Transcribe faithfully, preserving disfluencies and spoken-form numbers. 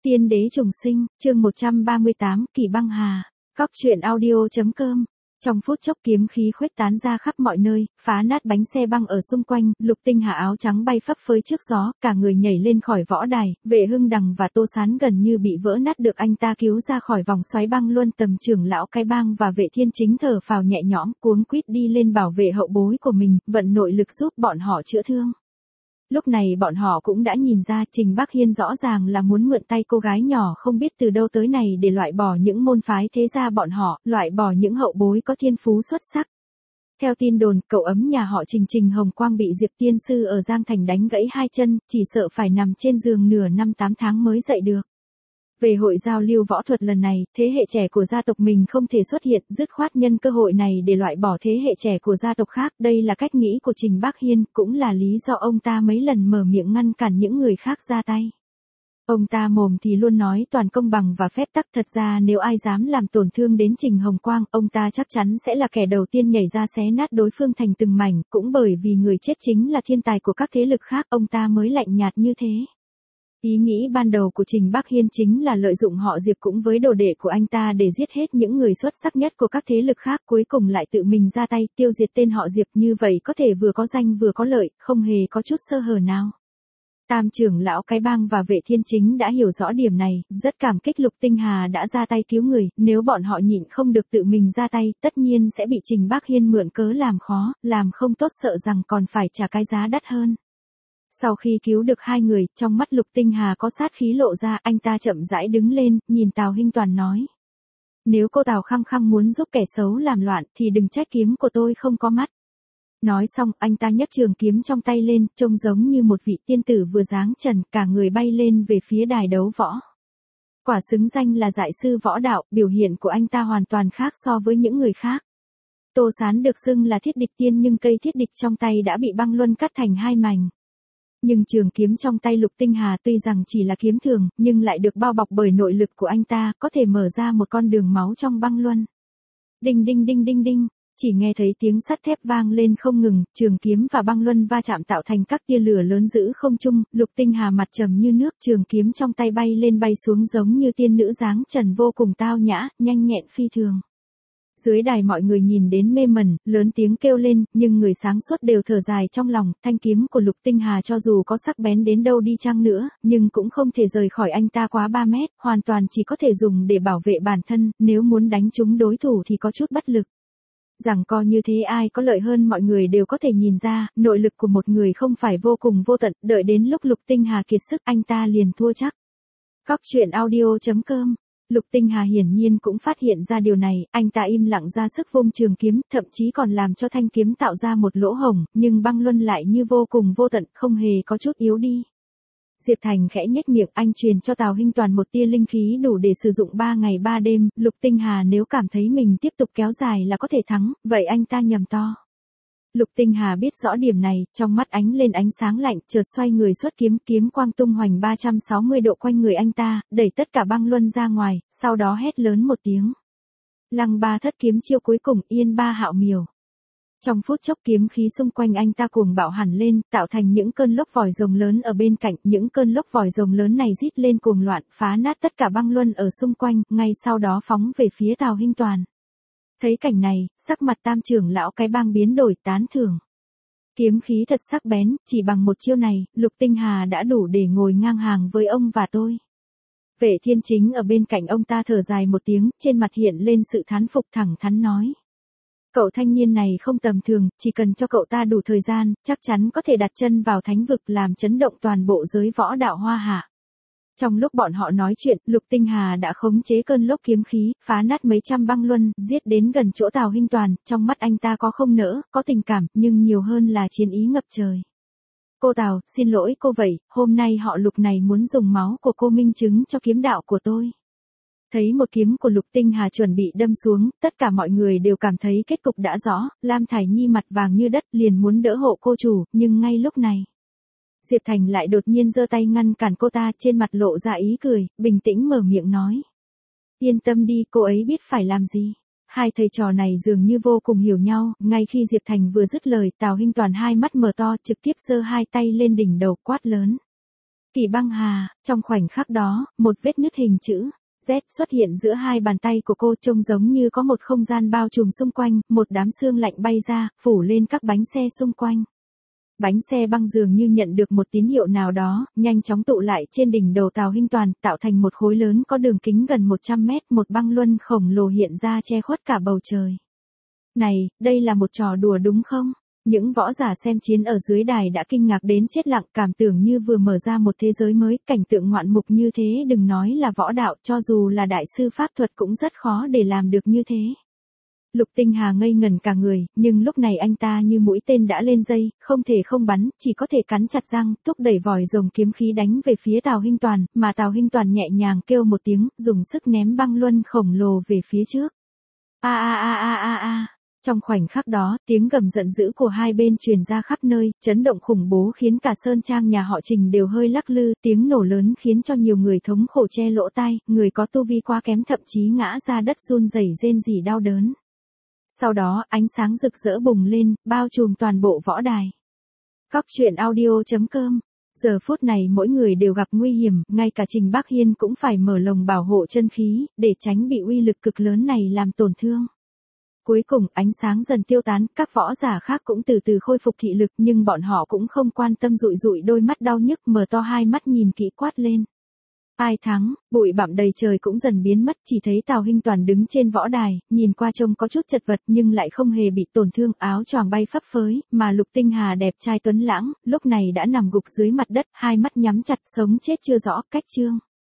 Tiên đế trùng sinh, chương một trăm ba mươi tám, Kỳ băng hà. Cóc truyện audio.com. Trong phút chốc kiếm khí khuếch tán ra khắp mọi nơi, phá nát bánh xe băng ở xung quanh, Lục Tinh Hà áo trắng bay phấp phới trước gió, cả người nhảy lên khỏi võ đài, Vệ Hưng Đằng và Tô Sán gần như bị vỡ nát được anh ta cứu ra khỏi vòng xoáy băng luân. Tầm trưởng lão Cái Bang và Vệ Thiên Chính thở phào nhẹ nhõm, cuống quýt đi lên bảo vệ hậu bối của mình, vận nội lực giúp bọn họ chữa thương. Lúc này bọn họ cũng đã nhìn ra Trình Bắc Hiên rõ ràng là muốn mượn tay cô gái nhỏ không biết từ đâu tới này để loại bỏ những môn phái thế gia bọn họ, loại bỏ những hậu bối có thiên phú xuất sắc. Theo tin đồn, cậu ấm nhà họ Trình Trình Hồng Quang bị Diệp Tiên Sư ở Giang Thành đánh gãy hai chân, chỉ sợ phải nằm trên giường nửa năm tám tháng mới dậy được. Về hội giao lưu võ thuật lần này, thế hệ trẻ của gia tộc mình không thể xuất hiện, dứt khoát nhân cơ hội này để loại bỏ thế hệ trẻ của gia tộc khác. Đây là cách nghĩ của Trình Bắc Hiên, cũng là lý do ông ta mấy lần mở miệng ngăn cản những người khác ra tay. Ông ta mồm thì luôn nói toàn công bằng và phép tắc, thật ra nếu ai dám làm tổn thương đến Trình Hồng Quang, ông ta chắc chắn sẽ là kẻ đầu tiên nhảy ra xé nát đối phương thành từng mảnh, cũng bởi vì người chết chính là thiên tài của các thế lực khác, ông ta mới lạnh nhạt như thế. Ý nghĩ ban đầu của Trình Bắc Hiên chính là lợi dụng họ Diệp cũng với đồ đệ của anh ta để giết hết những người xuất sắc nhất của các thế lực khác, cuối cùng lại tự mình ra tay tiêu diệt tên họ Diệp, như vậy có thể vừa có danh vừa có lợi, không hề có chút sơ hở nào. Tam trưởng lão Cái Bang và Vệ Thiên Chính đã hiểu rõ điểm này, rất cảm kích Lục Tinh Hà đã ra tay cứu người, nếu bọn họ nhịn không được tự mình ra tay, tất nhiên sẽ bị Trình Bắc Hiên mượn cớ làm khó, làm không tốt sợ rằng còn phải trả cái giá đắt hơn. Sau khi cứu được hai người, trong mắt Lục Tinh Hà có sát khí lộ ra, anh ta chậm rãi đứng lên, nhìn Tào Hinh Toàn nói. Nếu cô Tào khăng khăng muốn giúp kẻ xấu làm loạn, thì đừng trách kiếm của tôi không có mắt. Nói xong, anh ta nhấc trường kiếm trong tay lên, trông giống như một vị tiên tử vừa giáng trần, cả người bay lên về phía đài đấu võ. Quả xứng danh là dạy sư võ đạo, biểu hiện của anh ta hoàn toàn khác so với những người khác. Tô Sán được xưng là thiết địch tiên nhưng cây thiết địch trong tay đã bị băng luân cắt thành hai mảnh. Nhưng trường kiếm trong tay Lục Tinh Hà tuy rằng chỉ là kiếm thường, nhưng lại được bao bọc bởi nội lực của anh ta, có thể mở ra một con đường máu trong băng luân. Đinh đinh đinh đinh đinh, chỉ nghe thấy tiếng sắt thép vang lên không ngừng, trường kiếm và băng luân va chạm tạo thành các tia lửa lớn giữ không trung, Lục Tinh Hà mặt trầm như nước, trường kiếm trong tay bay lên bay xuống giống như tiên nữ dáng trần vô cùng tao nhã, nhanh nhẹn phi thường. Dưới đài mọi người nhìn đến mê mẩn, lớn tiếng kêu lên, nhưng người sáng suốt đều thở dài trong lòng, thanh kiếm của Lục Tinh Hà cho dù có sắc bén đến đâu đi chăng nữa, nhưng cũng không thể rời khỏi anh ta quá ba mét, hoàn toàn chỉ có thể dùng để bảo vệ bản thân, nếu muốn đánh trúng đối thủ thì có chút bất lực. Rằng co như thế ai có lợi hơn mọi người đều có thể nhìn ra, nội lực của một người không phải vô cùng vô tận, đợi đến lúc Lục Tinh Hà kiệt sức anh ta liền thua chắc. Cóc truyện audio.com. Lục Tinh Hà hiển nhiên cũng phát hiện ra điều này, anh ta im lặng ra sức vung trường kiếm, thậm chí còn làm cho thanh kiếm tạo ra một lỗ hổng, nhưng băng luân lại như vô cùng vô tận, không hề có chút yếu đi. Diệp Thành khẽ nhếch miệng, anh truyền cho Tào Hinh Toàn một tia linh khí đủ để sử dụng ba ngày ba đêm, Lục Tinh Hà nếu cảm thấy mình tiếp tục kéo dài là có thể thắng, vậy anh ta nhầm to. Lục Tinh Hà biết rõ điểm này, trong mắt ánh lên ánh sáng lạnh, chợt xoay người xuất kiếm, kiếm quang tung hoành ba trăm sáu mươi độ quanh người anh ta, đẩy tất cả băng luân ra ngoài, sau đó hét lớn một tiếng. Lăng ba thất kiếm chiêu cuối cùng, yên ba hạo miểu. Trong phút chốc kiếm khí xung quanh anh ta cuồng bạo hẳn lên, tạo thành những cơn lốc vòi rồng lớn ở bên cạnh, những cơn lốc vòi rồng lớn này rít lên cuồng loạn, phá nát tất cả băng luân ở xung quanh, ngay sau đó phóng về phía Tào Hinh Toàn. Thấy cảnh này, sắc mặt tam trưởng lão Cái Bang biến đổi, tán thưởng. Kiếm khí thật sắc bén, chỉ bằng một chiêu này, Lục Tinh Hà đã đủ để ngồi ngang hàng với ông và tôi. Vệ Thiên Chính ở bên cạnh ông ta thở dài một tiếng, trên mặt hiện lên sự thán phục, thẳng thắn nói. Cậu thanh niên này không tầm thường, chỉ cần cho cậu ta đủ thời gian, chắc chắn có thể đặt chân vào thánh vực làm chấn động toàn bộ giới võ đạo Hoa Hạ. Trong lúc bọn họ nói chuyện, Lục Tinh Hà đã khống chế cơn lốc kiếm khí, phá nát mấy trăm băng luân, giết đến gần chỗ Tào Hinh Toàn, trong mắt anh ta có không nỡ, có tình cảm, nhưng nhiều hơn là chiến ý ngập trời. Cô Tào, xin lỗi cô vậy, hôm nay họ Lục này muốn dùng máu của cô minh chứng cho kiếm đạo của tôi. Thấy một kiếm của Lục Tinh Hà chuẩn bị đâm xuống, tất cả mọi người đều cảm thấy kết cục đã rõ, Lam Thải Nhi mặt vàng như đất liền muốn đỡ hộ cô chủ, nhưng ngay lúc này. Diệp Thành lại đột nhiên giơ tay ngăn cản cô ta, trên mặt lộ ra ý cười, bình tĩnh mở miệng nói. Yên tâm đi, cô ấy biết phải làm gì. Hai thầy trò này dường như vô cùng hiểu nhau, ngay khi Diệp Thành vừa dứt lời, Tào Hinh Toàn hai mắt mở to, trực tiếp giơ hai tay lên đỉnh đầu quát lớn. Kỳ băng hà, trong khoảnh khắc đó, một vết nứt hình chữ Z xuất hiện giữa hai bàn tay của cô, trông giống như có một không gian bao trùm xung quanh, một đám sương lạnh bay ra, phủ lên các bánh xe xung quanh. Bánh xe băng dường như nhận được một tín hiệu nào đó, nhanh chóng tụ lại trên đỉnh đầu Tào Hinh Toàn, tạo thành một khối lớn có đường kính gần một trăm mét, một băng luân khổng lồ hiện ra che khuất cả bầu trời. Này, đây là một trò đùa đúng không? Những võ giả xem chiến ở dưới đài đã kinh ngạc đến chết lặng, cảm tưởng như vừa mở ra một thế giới mới, cảnh tượng ngoạn mục như thế đừng nói là võ đạo, cho dù là đại sư pháp thuật cũng rất khó để làm được như thế. Lục Tinh Hà ngây ngẩn cả người, nhưng lúc này anh ta như mũi tên đã lên dây, không thể không bắn, chỉ có thể cắn chặt răng, thúc đẩy vòi rồng kiếm khí đánh về phía Tào Hinh Toàn, mà Tào Hinh Toàn nhẹ nhàng kêu một tiếng, dùng sức ném băng luân khổng lồ về phía trước. A a a a a a. Trong khoảnh khắc đó, tiếng gầm giận dữ của hai bên truyền ra khắp nơi, chấn động khủng bố khiến cả sơn trang nhà họ Trình đều hơi lắc lư, tiếng nổ lớn khiến cho nhiều người thống khổ che lỗ tai, người có tu vi quá kém thậm chí ngã ra đất run rẩy rên rỉ đau đớn. Sau đó, ánh sáng rực rỡ bùng lên, bao trùm toàn bộ võ đài. Cóc truyện audio chấm com. Giờ phút này mỗi người đều gặp nguy hiểm, ngay cả Trình Bắc Hiên cũng phải mở lồng bảo hộ chân khí, để tránh bị uy lực cực lớn này làm tổn thương. Cuối cùng, ánh sáng dần tiêu tán, các võ giả khác cũng từ từ khôi phục thị lực, nhưng bọn họ cũng không quan tâm, dụi dụi đôi mắt đau nhức, mở to hai mắt nhìn kỹ quát lên. Ai thắng? Bụi bặm đầy trời cũng dần biến mất, chỉ thấy Tào Hinh Toàn đứng trên võ đài, nhìn qua trông có chút chật vật nhưng lại không hề bị tổn thương, áo choàng bay phấp phới, mà Lục Tinh Hà đẹp trai tuấn lãng, lúc này đã nằm gục dưới mặt đất, hai mắt nhắm chặt, sống chết chưa rõ, cách chương.